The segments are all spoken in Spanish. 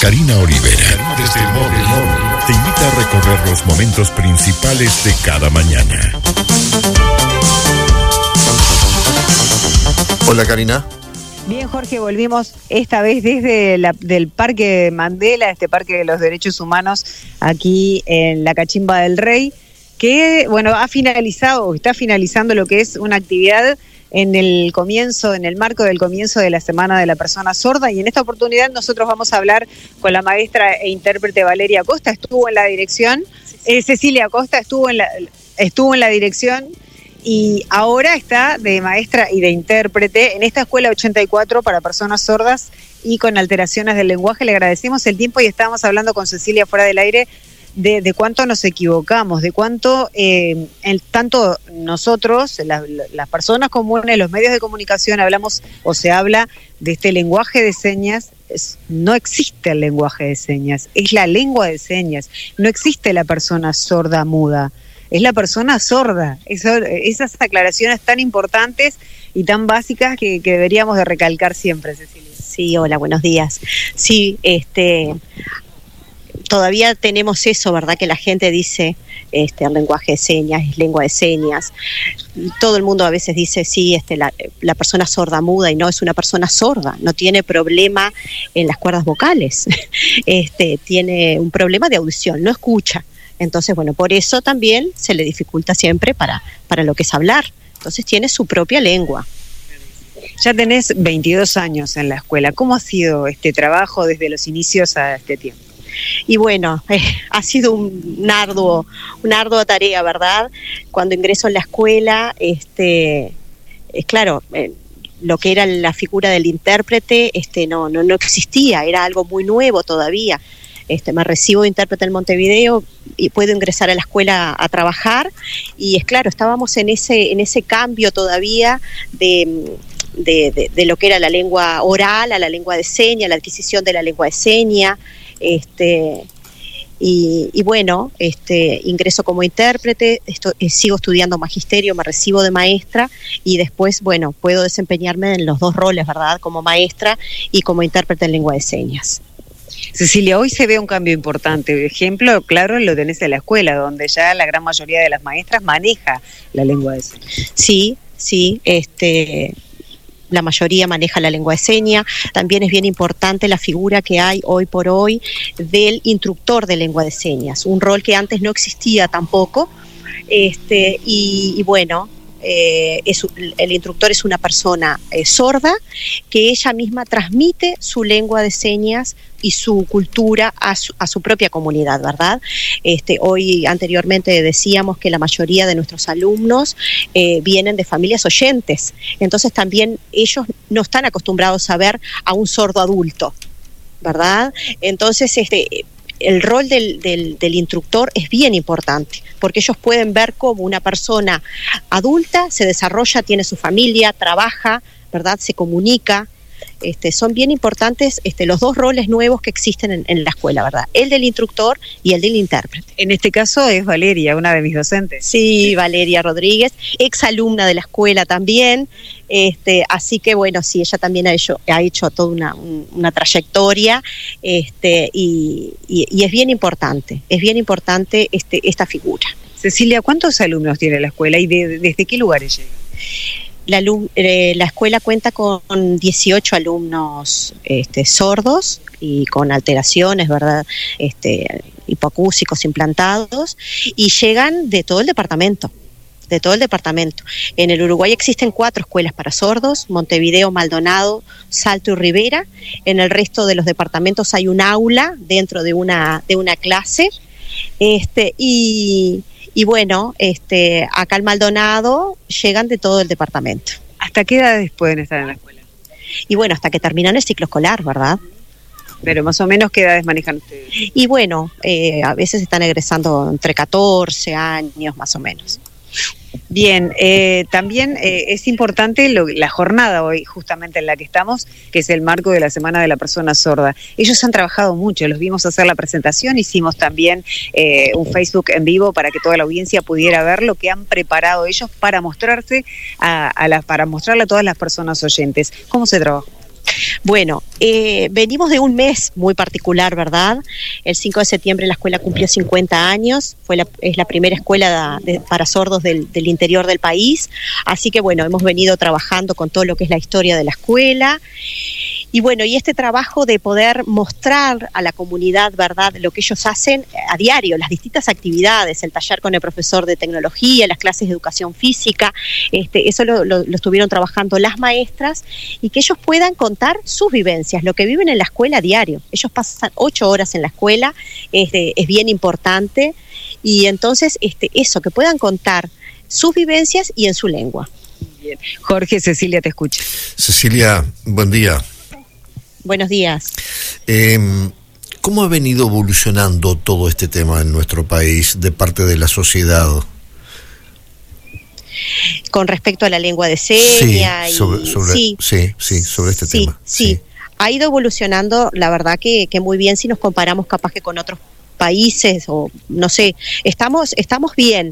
Karina Olivera, desde el móvil, te invita a recorrer los momentos principales de cada mañana. Hola, Karina. Bien, Jorge, volvimos esta vez desde del Parque Mandela, este Parque de los Derechos Humanos, aquí en la Cachimba del Rey, que, bueno, está finalizando lo que es una actividad en el marco del comienzo de la Semana de la Persona Sorda, y en esta oportunidad nosotros vamos a hablar con la maestra e intérprete Valeria Acosta. Estuvo en la dirección, Cecilia Acosta estuvo en la dirección, y ahora está de maestra y de intérprete en esta escuela 84 para personas sordas y con alteraciones del lenguaje. Le agradecemos el tiempo y estábamos hablando con Cecilia fuera del aire de cuánto nos equivocamos, de cuánto tanto nosotros, las personas comunes, los medios de comunicación, hablamos o se habla de este lenguaje de señas. No existe el lenguaje de señas, es la lengua de señas. No existe la persona sorda muda, es la persona sorda. Esas aclaraciones tan importantes y tan básicas que deberíamos de recalcar siempre, Cecilia. Sí, hola, buenos días. Sí, todavía tenemos eso, ¿verdad? Que la gente dice, el lenguaje de señas es lengua de señas. Todo el mundo a veces dice, sí, la persona sorda muda, y no, es una persona sorda, no tiene problema en las cuerdas vocales, tiene un problema de audición, no escucha. Entonces, bueno, por eso también se le dificulta siempre para lo que es hablar. Entonces tiene su propia lengua. Ya tenés 22 años en la escuela. ¿Cómo ha sido este trabajo desde los inicios a este tiempo? Y bueno, ha sido una ardua tarea, ¿verdad? Cuando ingreso en la escuela, es claro, lo que era la figura del intérprete no existía, era algo muy nuevo todavía. Me recibo de intérprete en Montevideo y puedo ingresar a la escuela a trabajar, y es claro, estábamos en ese cambio todavía de lo que era la lengua oral a la lengua de señas, la adquisición de la lengua de señas. Y bueno, ingreso como intérprete, sigo estudiando magisterio, me recibo de maestra, y después, bueno, puedo desempeñarme en los dos roles, ¿verdad? Como maestra y como intérprete en lengua de señas. Cecilia, hoy se ve un cambio importante. Ejemplo claro lo tenés en la escuela, donde ya la gran mayoría de las maestras maneja la lengua de señas. Sí, la mayoría maneja la lengua de señas. También es bien importante la figura que hay hoy por hoy del instructor de lengua de señas, un rol que antes no existía tampoco, y bueno, el instructor es una persona sorda que ella misma transmite su lengua de señas y su cultura a su propia comunidad, ¿verdad? Hoy anteriormente decíamos que la mayoría de nuestros alumnos vienen de familias oyentes, entonces también ellos no están acostumbrados a ver a un sordo adulto, ¿verdad? Entonces el rol del instructor es bien importante, porque ellos pueden ver cómo una persona adulta se desarrolla, tiene su familia, trabaja, ¿verdad? Se comunica. Son bien importantes los dos roles nuevos que existen en la escuela, ¿verdad? El del instructor y el del intérprete. En este caso es Valeria, una de mis docentes. Sí, Valeria Rodríguez, exalumna de la escuela también, así que bueno, sí, ella también ha hecho toda una trayectoria, y es bien importante esta figura. Cecilia, ¿cuántos alumnos tiene la escuela y desde qué lugares llegan? La escuela cuenta con 18 alumnos sordos y con alteraciones, ¿verdad? Hipoacúsicos implantados, y llegan de todo el departamento. En el Uruguay existen 4 escuelas para sordos: Montevideo, Maldonado, Salto y Rivera. En el resto de los departamentos hay un aula dentro de una clase, y bueno, acá al Maldonado llegan de todo el departamento. ¿Hasta qué edades pueden estar en la escuela? Y bueno, hasta que terminan el ciclo escolar, ¿verdad? Pero más o menos, ¿qué edades manejan ustedes? Y bueno, a veces están egresando entre 14 años más o menos. Bien, también es importante la jornada hoy, justamente en la que estamos, que es el marco de la Semana de la Persona Sorda. Ellos han trabajado mucho, los vimos hacer la presentación, hicimos también un Facebook en vivo para que toda la audiencia pudiera ver lo que han preparado ellos para mostrarse para mostrarle a todas las personas oyentes. ¿Cómo se trabajó? Bueno, venimos de un mes muy particular, ¿verdad? El 5 de septiembre la escuela cumplió 50 años, es la primera escuela para sordos del interior del país, así que bueno, hemos venido trabajando con todo lo que es la historia de la escuela. Y bueno, y este trabajo de poder mostrar a la comunidad, ¿verdad?, lo que ellos hacen a diario, las distintas actividades, el taller con el profesor de tecnología, las clases de educación física, eso lo estuvieron trabajando las maestras, y que ellos puedan contar sus vivencias, lo que viven en la escuela a diario. Ellos pasan 8 horas en la escuela, es bien importante, y entonces eso, que puedan contar sus vivencias y en su lengua. Bien. Jorge, Cecilia te escucha. Cecilia, buen día. Buenos días. ¿Cómo ha venido evolucionando todo este tema en nuestro país de parte de la sociedad? Con respecto a la lengua de señas. Sobre este tema. Sí, ha ido evolucionando, la verdad que muy bien si nos comparamos capaz que con otros países, o no sé, estamos bien.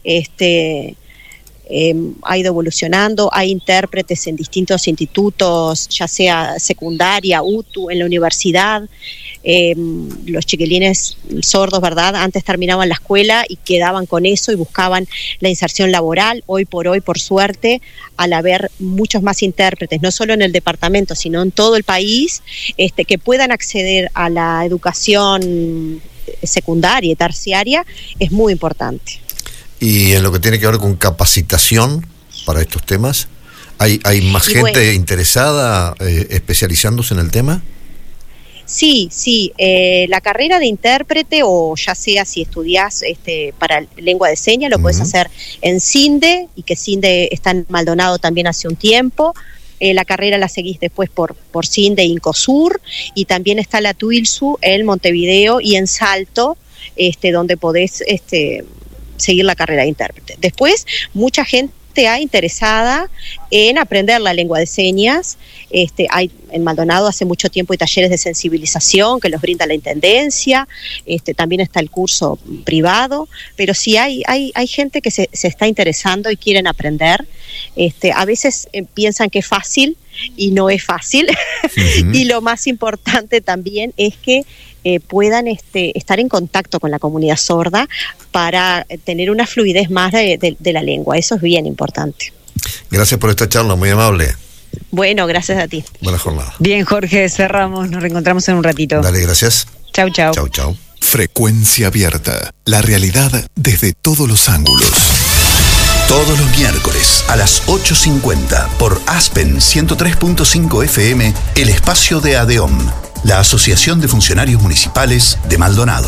Ha ido evolucionando, hay intérpretes en distintos institutos, ya sea secundaria, UTU, en la universidad. Los chiquilines sordos, ¿verdad?, antes terminaban la escuela y quedaban con eso y buscaban la inserción laboral. Hoy, por suerte, al haber muchos más intérpretes, no solo en el departamento, sino en todo el país, que puedan acceder a la educación secundaria y terciaria, es muy importante. Y en lo que tiene que ver con capacitación para estos temas, ¿hay más gente interesada especializándose en el tema? Sí, la carrera de intérprete, o ya sea si estudias para lengua de señas, lo puedes hacer en CINDE, y que CINDE está en Maldonado también hace un tiempo. La carrera la seguís después por CINDE e Incosur, y también está la TUILSU en Montevideo y en Salto, donde podés seguir la carrera de intérprete. Después, mucha gente interesada en aprender la lengua de señas. Hay en Maldonado hace mucho tiempo hay talleres de sensibilización que los brinda la Intendencia, también está el curso privado, pero sí hay gente que se está interesando y quieren aprender. A veces piensan que es fácil y no es fácil. Y lo más importante también es que puedan estar en contacto con la comunidad sorda para tener una fluidez más de la lengua. Eso es bien importante. Gracias por esta charla, muy amable. Bueno, gracias a ti. Buena jornada. Bien, Jorge, cerramos, nos reencontramos en un ratito. Dale, gracias. Chau. Chau. Frecuencia abierta, la realidad desde todos los ángulos. Todos los miércoles a las 8:50 por Aspen 103.5 FM, el espacio de ADEOM, la Asociación de Funcionarios Municipales de Maldonado.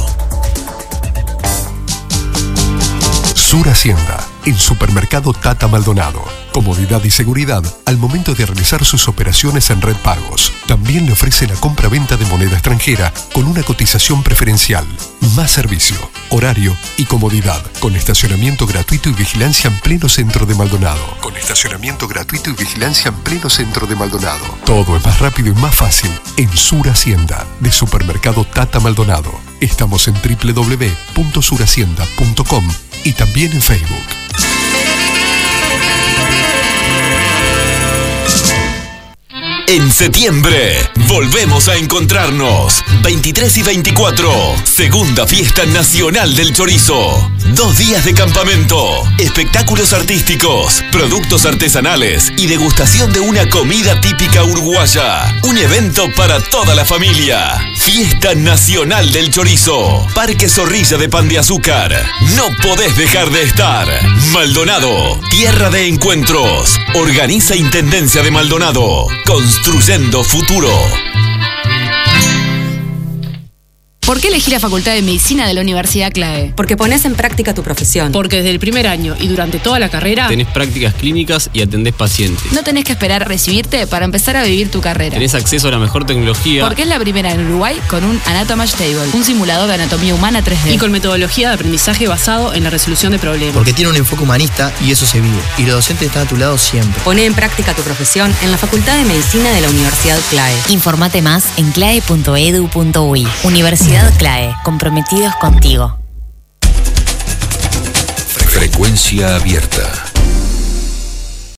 Sur Hacienda, el supermercado Tata Maldonado. Comodidad y seguridad al momento de realizar sus operaciones en Red Pagos. También le ofrece la compra-venta de moneda extranjera con una cotización preferencial. Más servicio, horario y comodidad. Con estacionamiento gratuito y vigilancia en pleno centro de Maldonado. Todo es más rápido y más fácil en Sur Hacienda, de supermercado Tata Maldonado. Estamos en www.surhacienda.com y también en Facebook. En septiembre, volvemos a encontrarnos. 23 y 24, segunda fiesta nacional del chorizo. 2 días de campamento, espectáculos artísticos, productos artesanales y degustación de una comida típica uruguaya. Un evento para toda la familia. Fiesta Nacional del Chorizo. Parque Zorrilla de Pan de Azúcar. No podés dejar de estar. Maldonado, tierra de encuentros. Organiza Intendencia de Maldonado. Construyendo futuro. ¿Por qué elegí la Facultad de Medicina de la Universidad CLAE? Porque pones en práctica tu profesión. Porque desde el primer año y durante toda la carrera tenés prácticas clínicas y atendés pacientes. No tenés que esperar a recibirte para empezar a vivir tu carrera. Tenés acceso a la mejor tecnología. Porque es la primera en Uruguay con un Anatomy Table, un simulador de anatomía humana 3D. Y con metodología de aprendizaje basado en la resolución de problemas. Porque tiene un enfoque humanista y eso se vive. Y los docentes están a tu lado siempre. Poné en práctica tu profesión en la Facultad de Medicina de la Universidad CLAE. Informate más en clae.edu.uy. Universidad CLAE. Comprometidos contigo. Frecuencia abierta.